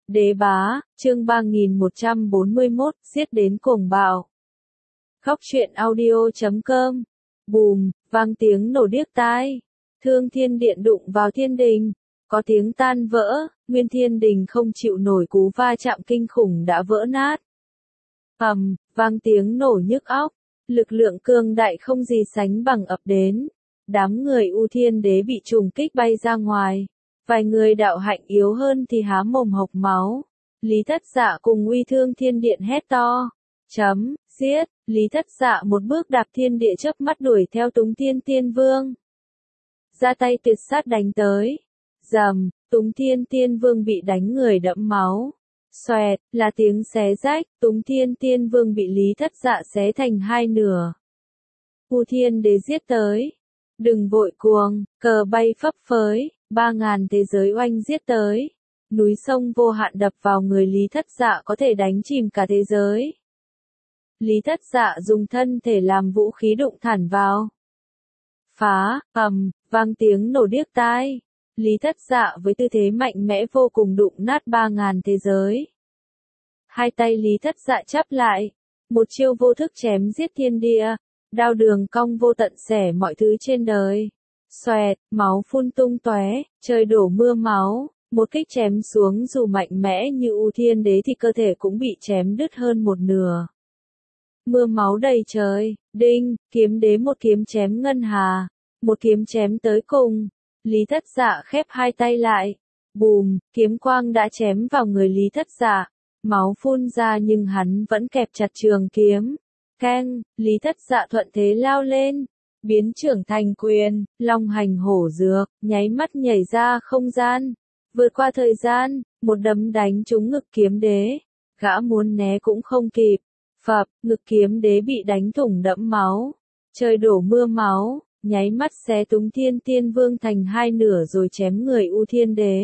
Đế bá, chương 3141, giết đến cuồng bạo. Khóc chuyện audio.com. Bùm, vang tiếng nổ điếc tai. Thương thiên điện đụng vào thiên đình. Có tiếng tan vỡ, nguyên thiên đình không chịu nổi cú va chạm kinh khủng đã vỡ nát. Vang tiếng nổ nhức óc. Lực lượng cương đại không gì sánh bằng ập đến. Đám người U Thiên Đế bị trùng kích bay ra ngoài. Vài người đạo hạnh yếu hơn thì há mồm hộc máu. Lý Thất Dạ cùng Uy Thương Thiên Điện hét to. Giết, Lý Thất Dạ một bước đạp thiên địa chớp mắt đuổi theo Túng Thiên Tiên Vương. Ra tay tuyệt sát đánh tới. Túng Thiên Tiên Vương bị đánh người đẫm máu. Xoẹt, là tiếng xé rách, Túng Thiên Tiên Vương bị Lý Thất Dạ xé thành hai nửa. U Thiên Đế giết tới. Đừng vội cuồng, cờ bay phấp phới, 3.000 thế giới oanh giết tới. Núi sông vô hạn đập vào người Lý Thất Dạ có thể đánh chìm cả thế giới. Lý Thất Dạ dùng thân thể làm vũ khí đụng thẳng vào. Phá, vang tiếng nổ điếc tai. Lý Thất Dạ với tư thế mạnh mẽ vô cùng đụng nát 3.000 thế giới. Hai tay Lý Thất Dạ chắp lại. Một chiêu vô thức chém giết thiên địa. Đao đường cong vô tận xẻ mọi thứ trên đời. Xoẹt, máu phun tung tóe, trời đổ mưa máu. Một kích chém xuống dù mạnh mẽ như U Thiên Đế thì cơ thể cũng bị chém đứt hơn một nửa. Mưa máu đầy trời, đinh, kiếm đế một kiếm chém ngân hà. Một kiếm chém tới cùng. Lý Thất Dạ khép hai tay lại. Bùm, kiếm quang đã chém vào người Lý Thất Dạ. Máu phun ra nhưng hắn vẫn kẹp chặt trường kiếm. Keng, Lý Thất Dạ thuận thế lao lên. Biến trưởng thành quyền, long hành hổ dược, nháy mắt nhảy ra không gian. Vượt qua thời gian, một đấm đánh trúng ngực kiếm đế. Gã muốn né cũng không kịp. Phập, ngực kiếm đế bị đánh thủng đẫm máu. Trời đổ mưa máu, nháy mắt xé Túng Thiên Tiên Vương thành hai nửa rồi chém người U Thiên Đế.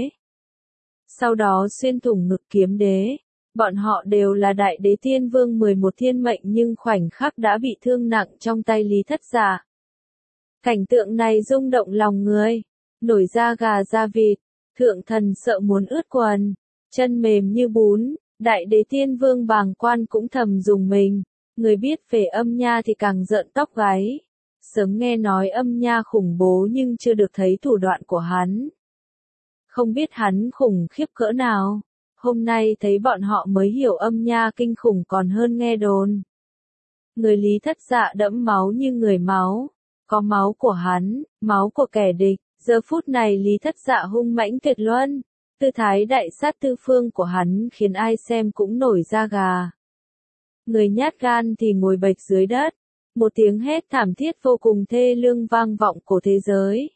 Sau đó xuyên thủng ngực kiếm đế. Bọn họ đều là đại đế tiên vương 11 thiên mệnh nhưng khoảnh khắc đã bị thương nặng trong tay Lý Thất Dạ. Cảnh tượng này rung động lòng người. Nổi da gà da vịt. Thượng thần sợ muốn ướt quần. Chân mềm như bún. Đại đế tiên vương bàng quan cũng thầm dùng mình. Người biết về âm nha thì càng rợn tóc gáy. Sớm nghe nói âm nha khủng bố nhưng chưa được thấy thủ đoạn của hắn. Không biết hắn khủng khiếp cỡ nào. Hôm nay thấy bọn họ mới hiểu âm nha kinh khủng còn hơn nghe đồn. Người Lý Thất Dạ đẫm máu như người máu. Có máu của hắn, máu của kẻ địch. Giờ phút này Lý Thất Dạ hung mãnh tuyệt luân. Tư thái đại sát tư phương của hắn khiến ai xem cũng nổi da gà. Người nhát gan thì ngồi bệt dưới đất. Một tiếng hét thảm thiết vô cùng thê lương vang vọng cổ thế giới.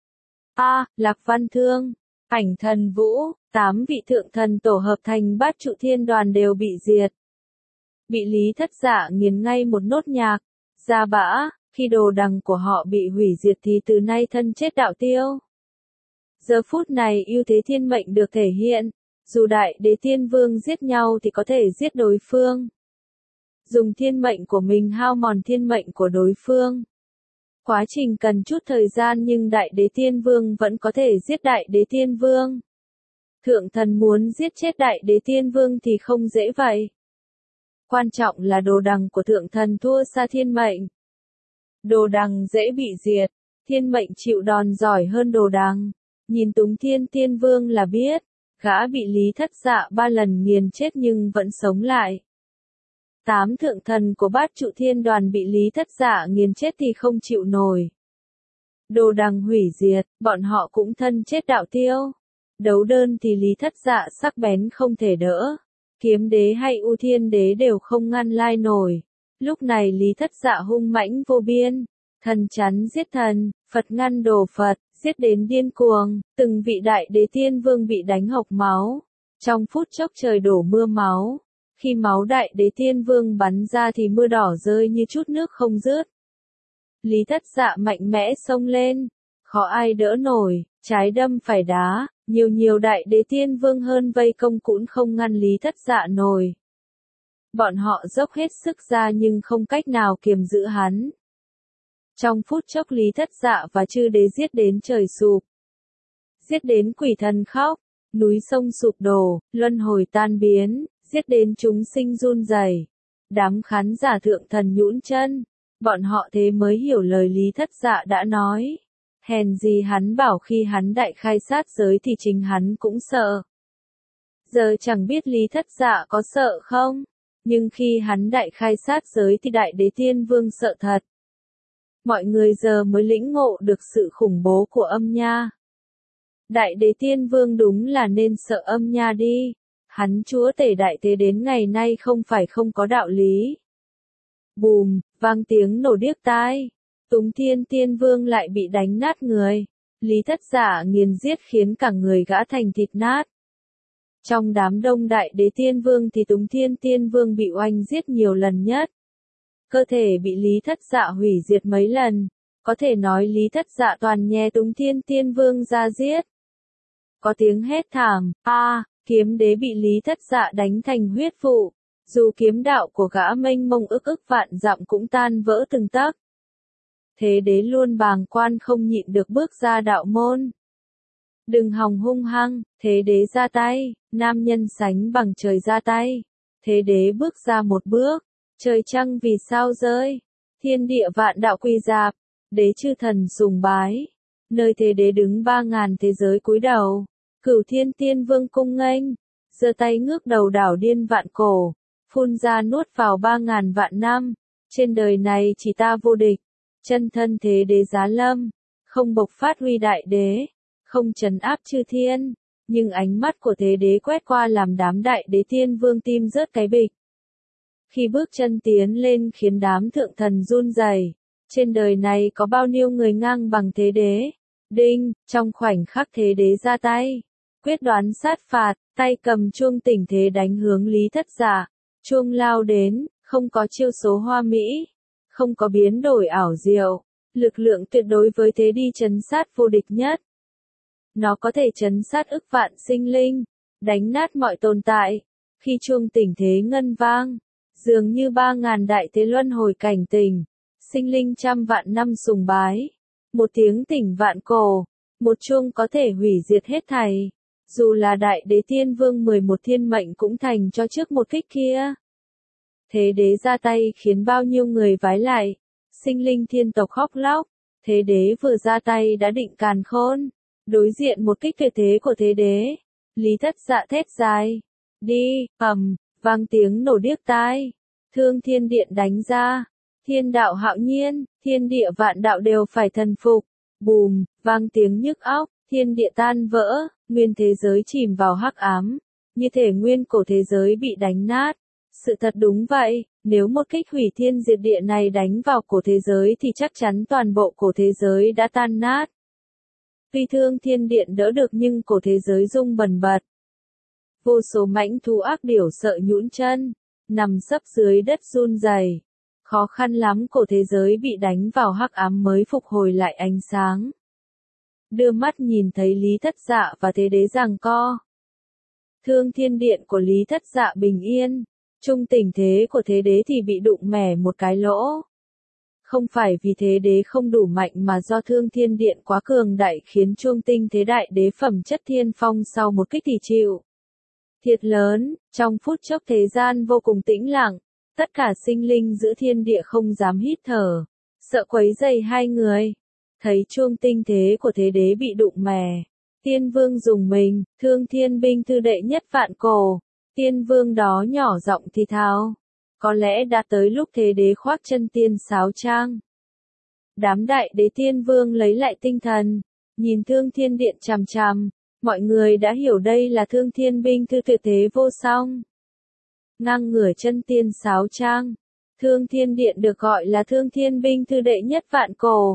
Lạc Văn Thương, Ảnh Thần Vũ, 8 vị thượng thần tổ hợp thành Bát Trụ Thiên Đoàn đều bị diệt. Bị Lý Thất Dạ nghiền ngay một nốt nhạc. Ra bã, khi đồ đằng của họ bị hủy diệt thì từ nay thân chết đạo tiêu. Giờ phút này ưu thế thiên mệnh được thể hiện. Dù đại đế tiên vương giết nhau thì có thể giết đối phương. Dùng thiên mệnh của mình hao mòn thiên mệnh của đối phương. Quá trình cần chút thời gian nhưng đại đế tiên vương vẫn có thể giết đại đế tiên vương. Thượng thần muốn giết chết đại đế tiên vương thì không dễ vậy. Quan trọng là đồ đằng của thượng thần thua xa thiên mệnh. Đồ đằng dễ bị diệt, thiên mệnh chịu đòn giỏi hơn đồ đằng. Nhìn Túng Thiên Tiên Vương là biết, gã bị Lý Thất Dạ 3 lần nghiền chết nhưng vẫn sống lại. 8 thượng thần của Bát Trụ Thiên Đoàn bị Lý Thất Dạ nghiền chết thì không chịu nổi. Đồ đằng hủy diệt, bọn họ cũng thân chết đạo tiêu. Đấu đơn thì Lý Thất Dạ sắc bén không thể đỡ. Kiếm đế hay U Thiên Đế đều không ngăn lai nổi. Lúc này Lý Thất Dạ hung mãnh vô biên. Thần chắn giết thần, Phật ngăn đổ Phật, giết đến điên cuồng. Từng vị đại đế tiên vương bị đánh hộc máu. Trong phút chốc trời đổ mưa máu. Khi máu đại đế tiên vương bắn ra thì mưa đỏ rơi như chút nước không dứt. Lý Thất Dạ mạnh mẽ xông lên. Khó ai đỡ nổi, trái đâm phải đá. Nhiều đại đế tiên vương hơn vây công cũng không ngăn Lý Thất Dạ nổi. Bọn họ dốc hết sức ra nhưng không cách nào kiềm giữ hắn. Trong phút chốc Lý Thất Dạ và chư đế giết đến trời sụp. Giết đến quỷ thần khóc. núi sông sụp đổ, luân hồi tan biến, giết đến chúng sinh run rẩy. Đám khán giả thượng thần nhũn chân, bọn họ thế mới hiểu lời Lý Thất Dạ đã nói. Hèn gì hắn bảo khi hắn đại khai sát giới thì chính hắn cũng sợ. Giờ chẳng biết Lý Thất Dạ có sợ không, nhưng khi hắn đại khai sát giới thì Đại Đế Tiên Vương sợ thật. Mọi người giờ mới lĩnh ngộ được sự khủng bố của âm nha. Đại Đế Tiên Vương đúng là nên sợ âm nha đi. Hắn chúa tể đại thế đến ngày nay không phải không có đạo lý. Bùm, vang tiếng nổ điếc tai. Túng Thiên Tiên Vương lại bị đánh nát người. Lý Thất Dạ nghiền giết khiến cả người gã thành thịt nát. Trong đám đông Đại Đế Tiên Vương thì Túng Thiên Tiên Vương bị oanh giết nhiều lần nhất. Cơ thể bị Lý Thất Dạ hủy diệt mấy lần. Có thể nói Lý Thất Dạ toàn nhè Túng Thiên Tiên Vương ra giết. Có tiếng hét thảm, kiếm đế bị Lý Thất Dạ đánh thành huyết vụ. Dù kiếm đạo của gã mênh mông ức vạn dặm cũng tan vỡ từng tấc. Thế đế luôn bàng quan không nhịn được bước ra đạo môn. Đừng hòng hung hăng, thế đế ra tay, nam nhân sánh bằng trời ra tay. Thế đế bước ra một bước, trời trăng vì sao rơi, thiên địa vạn đạo quy dạp, đế chư thần sùng bái. Nơi thế đế đứng 3.000 thế giới cúi đầu, Cửu Thiên Tiên Vương cung nghênh, giơ tay ngước đầu đảo điên vạn cổ, phun ra nuốt vào 3.000 vạn năm. Trên đời này chỉ ta vô địch, chân thân thế đế giá lâm, không bộc phát huy đại đế, không trấn áp chư thiên, nhưng ánh mắt của thế đế quét qua làm đám Đại Đế Tiên Vương tim rớt cái bịch. Khi bước chân tiến lên khiến đám thượng thần run rẩy. Trên đời này có bao nhiêu người ngang bằng thế đế? Đinh, trong khoảnh khắc thế đế ra tay, quyết đoán sát phạt, tay cầm chuông tỉnh thế đánh hướng Lý Thất Dạ. Chuông lao đến, không có chiêu số hoa mỹ, không có biến đổi ảo diệu, lực lượng tuyệt đối với thế đi trấn sát vô địch nhất. Nó có thể trấn sát ức vạn sinh linh, đánh nát mọi tồn tại. Khi chuông tỉnh thế ngân vang, dường như 3.000 đại thế luân hồi cảnh tỉnh, sinh linh trăm vạn năm sùng bái. Một tiếng tỉnh vạn cổ, một chuông có thể hủy diệt hết thảy. Dù là Đại Đế Tiên Vương 11 thiên mệnh cũng thành cho trước một kích kia. Thế đế ra tay khiến bao nhiêu người vái lại, sinh linh thiên tộc khóc lóc. Thế đế vừa ra tay đã định càn khôn. Đối diện một kích tuyệt thế của thế đế, Lý Thất Dạ thét dài, đi, vang tiếng nổ điếc tai. Thương Thiên Điện đánh ra, thiên đạo hạo nhiên, thiên địa vạn đạo đều phải thần phục. Bùm, vang tiếng nhức óc, thiên địa tan vỡ, nguyên thế giới chìm vào hắc ám, như thể nguyên cổ thế giới bị đánh nát. Sự thật đúng vậy, nếu một kích hủy thiên diệt địa này đánh vào cổ thế giới thì chắc chắn toàn bộ cổ thế giới đã tan nát. Tuy Thương Thiên Điện đỡ được nhưng cổ thế giới rung bần bật. Vô số mãnh thú ác điểu sợ nhũn chân, nằm sấp dưới đất run rẩy. Khó khăn lắm cổ thế giới bị đánh vào hắc ám mới phục hồi lại ánh sáng. Đưa mắt nhìn thấy Lý Thất Dạ và thế đế giằng co. Thương Thiên Điện của Lý Thất Dạ bình yên, trung tình thế của thế đế thì bị đụng mẻ một cái lỗ. Không phải vì thế đế không đủ mạnh mà do Thương Thiên Điện quá cường đại khiến chuông tinh thế đại đế phẩm chất thiên phong sau một kích thì chịu thiệt lớn. Trong phút chốc thế gian vô cùng tĩnh lặng, tất cả sinh linh giữa thiên địa không dám hít thở, sợ quấy rầy hai người. Thấy chuông tinh thế của thế đế bị đụng mẻ, Tiên Vương dùng mình, Thương Thiên binh thư đệ nhất vạn cổ. Tiên Vương đó nhỏ giọng thì thào, có lẽ đã tới lúc thế đế khoác chân tiên sáo trang. Đám Đại Đế Tiên Vương lấy lại tinh thần, nhìn Thương Thiên Điện chằm chằm, mọi người đã hiểu đây là Thương Thiên binh thư tuyệt thế vô song. Ngang ngửa chân tiên sáo trang, Thương Thiên Điện được gọi là Thương Thiên binh thư đệ nhất vạn cổ.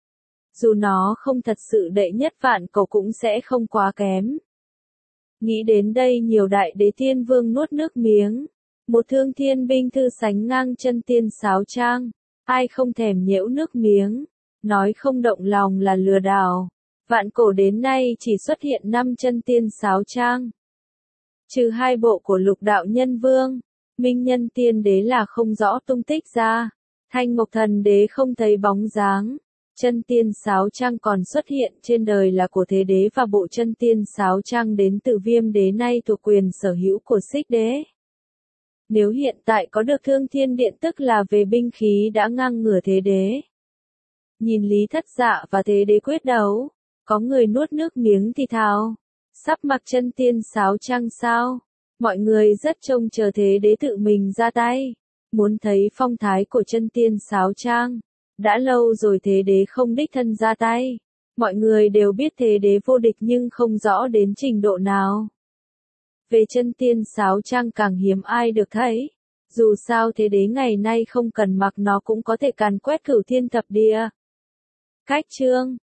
Dù nó không thật sự đệ nhất vạn cổ cũng sẽ không quá kém. Nghĩ đến đây nhiều Đại Đế Tiên Vương nuốt nước miếng. Một Thương Thiên binh thư sánh ngang chân tiên sáo trang, ai không thèm nhễu nước miếng, nói không động lòng là lừa đảo. Vạn cổ đến nay chỉ xuất hiện 5 chân tiên sáo trang. Trừ 2 bộ của Lục Đạo Nhân Vương, Minh Nhân Tiên Đế là không rõ tung tích ra, Thanh Mộc Thần Đế không thấy bóng dáng. Chân tiên sáo trang còn xuất hiện trên đời là của Thế Đế và bộ chân tiên sáo trang đến từ Viêm Đế nay thuộc quyền sở hữu của Xích Đế. Nếu hiện tại có được Thương Thiên Điện tức là về binh khí đã ngang ngửa Thế Đế. Nhìn Lý Thất Dạ và Thế Đế quyết đấu, có người nuốt nước miếng thì thào. Sắp mặc chân tiên sáo trang sao? Mọi người rất trông chờ Thế Đế tự mình ra tay. Muốn thấy phong thái của chân tiên sáo trang. Đã lâu rồi Thế Đế không đích thân ra tay. Mọi người đều biết Thế Đế vô địch nhưng không rõ đến trình độ nào. Về chân tiên sáo trang càng hiếm ai được thấy. Dù sao Thế Đế ngày nay không cần mặc nó cũng có thể càn quét cửu thiên thập địa. Cách chương